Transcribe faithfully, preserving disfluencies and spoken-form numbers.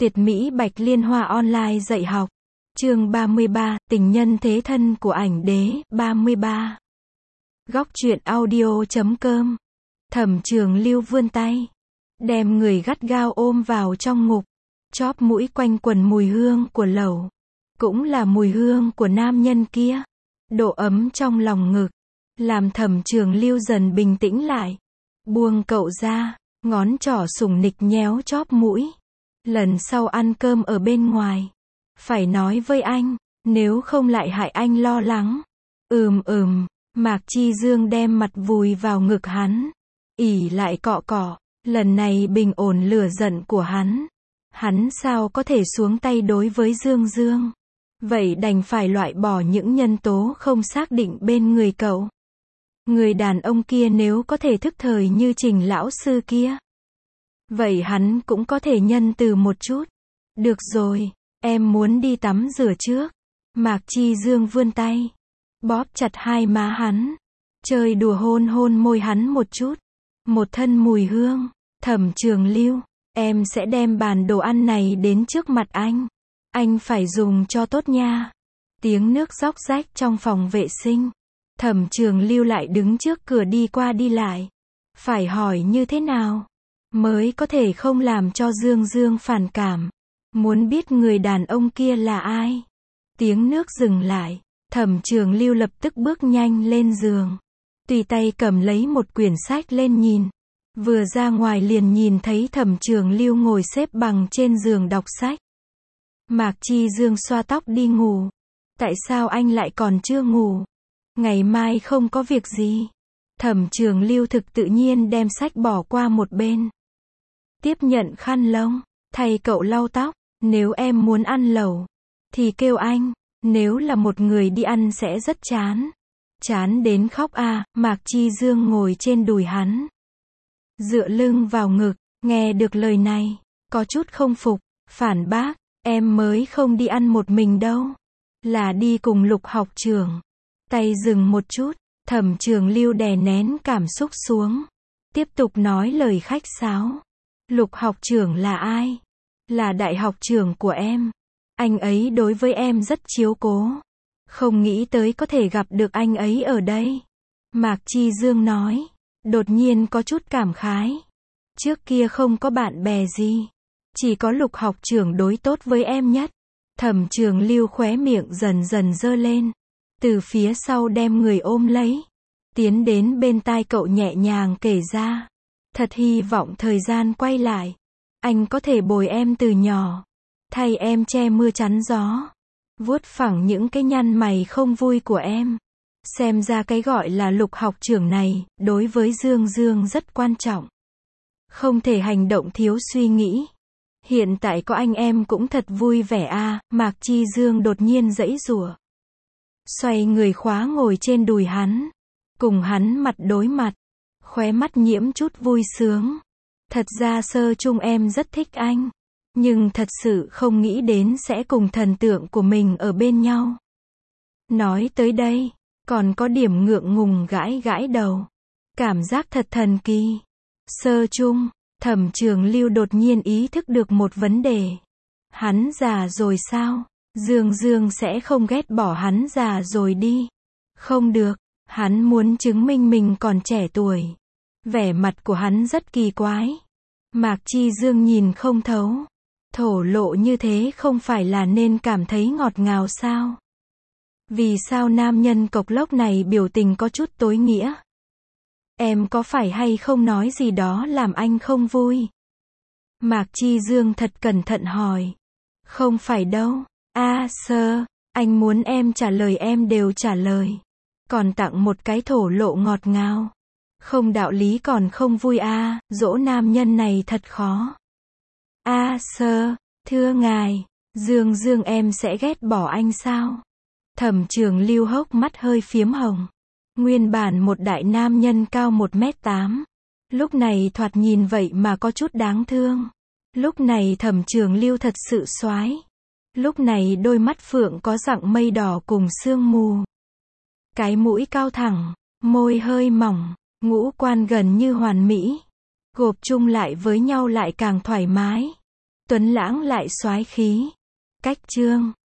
Tuyệt mỹ Bạch Liên Hoa online dạy học. Chương ba mươi ba, tình nhân thế thân của ảnh đế, ba mươi ba. Góc truyện audio.com. Thẩm Trường Lưu vươn tay, đem người gắt gao ôm vào trong ngực, chóp mũi quanh quần mùi hương của lẩu, cũng là mùi hương của nam nhân kia. Độ ấm trong lòng ngực, làm Thẩm Trường Lưu dần bình tĩnh lại. Buông cậu ra, ngón trỏ sủng nịch nhéo chóp mũi. Lần sau ăn cơm ở bên ngoài, phải nói với anh, nếu không lại hại anh lo lắng. Ừm ừm, Mạc Chi Dương đem mặt vùi vào ngực hắn, ỉ lại cọ cọ, lần này bình ổn lửa giận của hắn. Hắn sao có thể xuống tay đối với Dương Dương? Vậy đành phải loại bỏ những nhân tố không xác định bên người cậu. Người đàn ông kia nếu có thể thức thời như Trình lão sư kia, vậy hắn cũng có thể nhân từ một chút. Được rồi, em muốn đi tắm rửa trước. Mạc Chi Dương vươn tay, bóp chặt hai má hắn, chơi đùa hôn hôn môi hắn một chút. Một thân mùi hương. Thẩm Trường Lưu, em sẽ đem bàn đồ ăn này đến trước mặt anh. Anh phải dùng cho tốt nha. Tiếng nước róc rách trong phòng vệ sinh. Thẩm Trường Lưu lại đứng trước cửa đi qua đi lại. Phải hỏi như thế nào mới có thể không làm cho Dương Dương phản cảm? Muốn biết người đàn ông kia là ai? Tiếng nước dừng lại, Thẩm Trường Lưu lập tức bước nhanh lên giường, tùy tay cầm lấy một quyển sách lên nhìn. Vừa ra ngoài liền nhìn thấy Thẩm Trường Lưu ngồi xếp bằng trên giường đọc sách. Mạc Chi Dương xoa tóc đi ngủ. Tại sao anh lại còn chưa ngủ? Ngày mai không có việc gì. Thẩm Trường Lưu thực tự nhiên đem sách bỏ qua một bên. Tiếp nhận khăn lông, thay cậu lau tóc. Nếu em muốn ăn lẩu, thì kêu anh. Nếu là một người đi ăn sẽ rất chán. Chán đến khóc à? Mạc Chi Dương ngồi trên đùi hắn, dựa lưng vào ngực, nghe được lời này, có chút không phục, phản bác, em mới không đi ăn một mình đâu. Là đi cùng Lục học trưởng. Tay dừng một chút, Thẩm Trường Lưu đè nén cảm xúc xuống, tiếp tục nói lời khách sáo. Lục học trưởng là ai? Là đại học trưởng của em. Anh ấy đối với em rất chiếu cố. Không nghĩ tới có thể gặp được anh ấy ở đây. Mạc Chi Dương nói, đột nhiên có chút cảm khái. Trước kia không có bạn bè gì, chỉ có Lục học trưởng đối tốt với em nhất. Thẩm Trường Lưu khóe miệng dần dần giơ lên, từ phía sau đem người ôm lấy, tiến đến bên tai cậu nhẹ nhàng kể ra. Thật hy vọng thời gian quay lại, anh có thể bồi em từ nhỏ, thay em che mưa chắn gió, vuốt phẳng những cái nhăn mày không vui của em. Xem ra cái gọi là Lục học trưởng này, đối với Dương Dương rất quan trọng. Không thể hành động thiếu suy nghĩ. Hiện tại có anh em cũng thật vui vẻ a. Mạc Chi Dương đột nhiên giãy giụa, xoay người khóa ngồi trên đùi hắn, cùng hắn mặt đối mặt, khóe mắt nhiễm chút vui sướng. Thật ra sơ chung em rất thích anh, nhưng thật sự không nghĩ đến sẽ cùng thần tượng của mình ở bên nhau. Nói tới đây, còn có điểm ngượng ngùng gãi gãi đầu. Cảm giác thật thần kỳ. Sơ chung, Thẩm Trường Lưu đột nhiên ý thức được một vấn đề. Hắn già rồi sao? Dương Dương sẽ không ghét bỏ hắn già rồi đi. Không được, hắn muốn chứng minh mình còn trẻ tuổi. Vẻ mặt của hắn rất kỳ quái. Mạc Chi Dương nhìn không thấu. Thổ lộ như thế không phải là nên cảm thấy ngọt ngào sao? Vì sao nam nhân cộc lốc này biểu tình có chút tối nghĩa? Em có phải hay không nói gì đó làm anh không vui? Mạc Chi Dương thật cẩn thận hỏi. Không phải đâu. A Sơ, anh muốn em trả lời em đều trả lời. Còn tặng một cái thổ lộ ngọt ngào. Không đạo lý còn không vui a. À, dỗ nam nhân này thật khó. A Sơ, thưa ngài, Dương Dương em sẽ ghét bỏ anh sao? Thẩm Trường Lưu hốc mắt hơi phiếm hồng. Nguyên bản một đại nam nhân cao một mét tám, lúc này thoạt nhìn vậy mà có chút đáng thương. Lúc này Thẩm Trường Lưu thật sự soái. Lúc này đôi mắt phượng có dạng mây đỏ cùng sương mù. Cái mũi cao thẳng, môi hơi mỏng, ngũ quan gần như hoàn mỹ. Gộp chung lại với nhau lại càng thoải mái. tuấn lãng lại soái khí. Cách chương